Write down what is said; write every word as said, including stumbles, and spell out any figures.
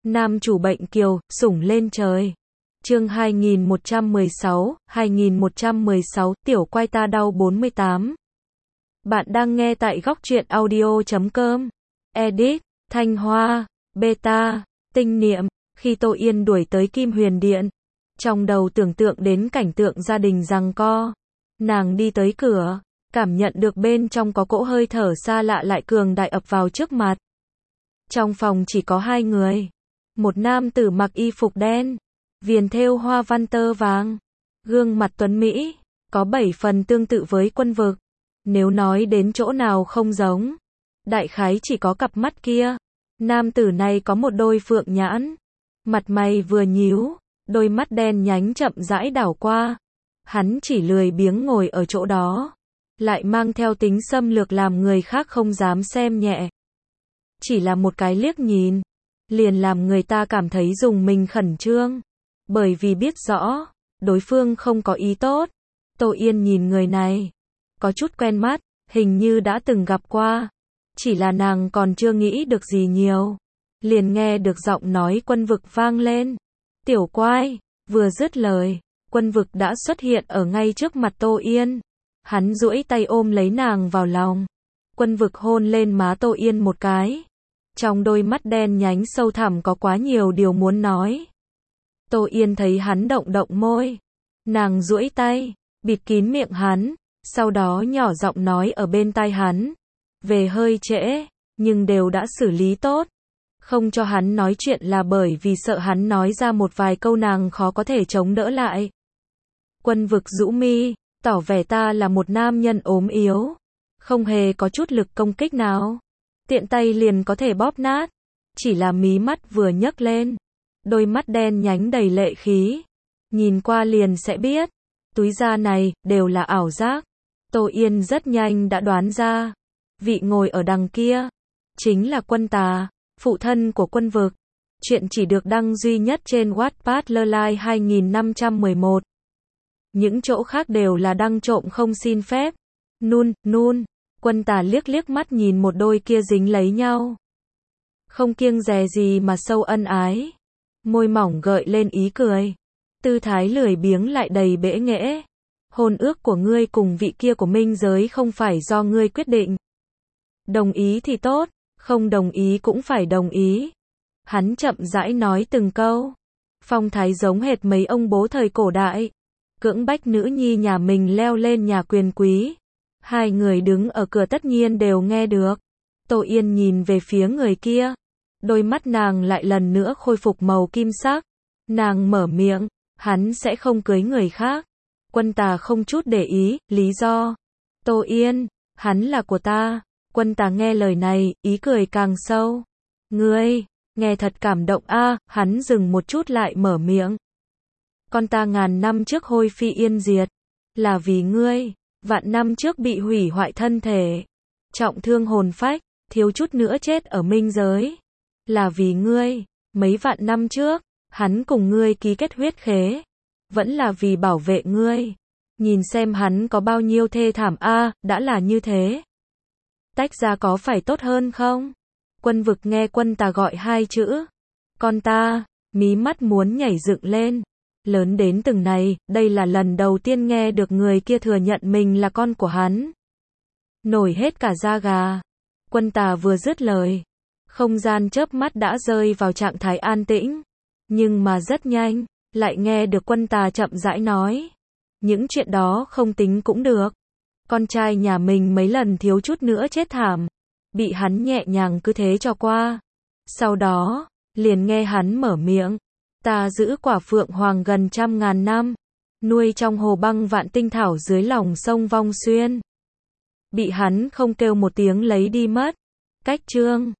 Nam chủ bệnh kiều, sủng lên trời. Chương hai nghìn một trăm mười sáu, hai nghìn một trăm mười sáu, tiểu quai ta đau bốn mươi tám. Bạn đang nghe tại góc truyện audio chấm com. Edit, Thanh Hoa, Beta, Tinh Niệm. Khi Tô Yên đuổi tới Kim Huyền Điện, trong đầu tưởng tượng đến cảnh tượng gia đình giằng co. Nàng đi tới cửa, cảm nhận được bên trong có cỗ hơi thở xa lạ lại cường đại ập vào trước mặt. Trong phòng chỉ có hai người. Một nam tử mặc y phục đen, viền thêu hoa văn tơ vàng, gương mặt tuấn mỹ, có bảy phần tương tự với Quân Vực. Nếu nói đến chỗ nào không giống, đại khái chỉ có cặp mắt kia. Nam tử này có một đôi phượng nhãn, mặt mày vừa nhíu, đôi mắt đen nhánh chậm rãi đảo qua. Hắn chỉ lười biếng ngồi ở chỗ đó, lại mang theo tính xâm lược làm người khác không dám xem nhẹ. Chỉ là một cái liếc nhìn, liền làm người ta cảm thấy rùng mình khẩn trương, bởi vì biết rõ, đối phương không có ý tốt. Tô Yên nhìn người này, có chút quen mắt, hình như đã từng gặp qua. Chỉ là nàng còn chưa nghĩ được gì nhiều, liền nghe được giọng nói Quân Vực vang lên. Tiểu quai, vừa dứt lời, Quân Vực đã xuất hiện ở ngay trước mặt Tô Yên. Hắn duỗi tay ôm lấy nàng vào lòng. Quân Vực hôn lên má Tô Yên một cái. Trong đôi mắt đen nhánh sâu thẳm có quá nhiều điều muốn nói. Tô Yên thấy hắn động động môi. Nàng duỗi tay, bịt kín miệng hắn, sau đó nhỏ giọng nói ở bên tai hắn. Về hơi trễ, nhưng đều đã xử lý tốt. Không cho hắn nói chuyện là bởi vì sợ hắn nói ra một vài câu nàng khó có thể chống đỡ lại. Quân Vực rũ mi, tỏ vẻ ta là một nam nhân ốm yếu, không hề có chút lực công kích nào, tiện tay liền có thể bóp nát. Chỉ là mí mắt vừa nhấc lên, đôi mắt đen nhánh đầy lệ khí, nhìn qua liền sẽ biết, túi da này đều là ảo giác. Tô Yên rất nhanh đã đoán ra, vị ngồi ở đằng kia chính là Quân Tà, phụ thân của Quân Vực. Chuyện chỉ được đăng duy nhất trên Wattpad Lơ hai nghìn năm trăm mười một. Những chỗ khác đều là đăng trộm không xin phép. Nun, nun, Quân Tà liếc liếc mắt nhìn một đôi kia dính lấy nhau, không kiêng dè gì mà sâu ân ái. Môi mỏng gợi lên ý cười, tư thái lười biếng lại đầy bẽ nghễ. Hôn ước của ngươi cùng vị kia của minh giới không phải do ngươi quyết định. Đồng ý thì tốt, không đồng ý cũng phải đồng ý. Hắn chậm rãi nói từng câu, phong thái giống hệt mấy ông bố thời cổ đại, cưỡng bách nữ nhi nhà mình leo lên nhà quyền quý. Hai người đứng ở cửa tất nhiên đều nghe được. Tô Yên nhìn về phía người kia, đôi mắt nàng lại lần nữa khôi phục màu kim sắc. Nàng mở miệng, hắn sẽ không cưới người khác. Quân Tà không chút để ý, lý do. Tô Yên, hắn là của ta. Quân Tà nghe lời này, ý cười càng sâu. Ngươi, nghe thật cảm động a. À, hắn dừng một chút lại mở miệng. Con ta ngàn năm trước hôi phi yên diệt, là vì ngươi. Vạn năm trước bị hủy hoại thân thể, trọng thương hồn phách, thiếu chút nữa chết ở minh giới, là vì ngươi. Mấy vạn năm trước, hắn cùng ngươi ký kết huyết khế, vẫn là vì bảo vệ ngươi. Nhìn xem hắn có bao nhiêu thê thảm a. À, đã là như thế, tách ra có phải tốt hơn không? Quân Vực nghe Quân Tà gọi hai chữ con ta, mí mắt muốn nhảy dựng lên. Lớn đến từng này, đây là lần đầu tiên nghe được người kia thừa nhận mình là con của hắn. Nổi hết cả da gà. Quân Tà vừa dứt lời, không gian chớp mắt đã rơi vào trạng thái an tĩnh. Nhưng mà rất nhanh, lại nghe được Quân Tà chậm rãi nói. Những chuyện đó không tính cũng được. Con trai nhà mình mấy lần thiếu chút nữa chết thảm, bị hắn nhẹ nhàng cứ thế cho qua. Sau đó, liền nghe hắn mở miệng. Ta giữ quả phượng hoàng gần trăm ngàn năm, nuôi trong hồ băng vạn tinh thảo dưới lòng sông Vong Xuyên. Bị hắn không kêu một tiếng lấy đi mất. Cách chương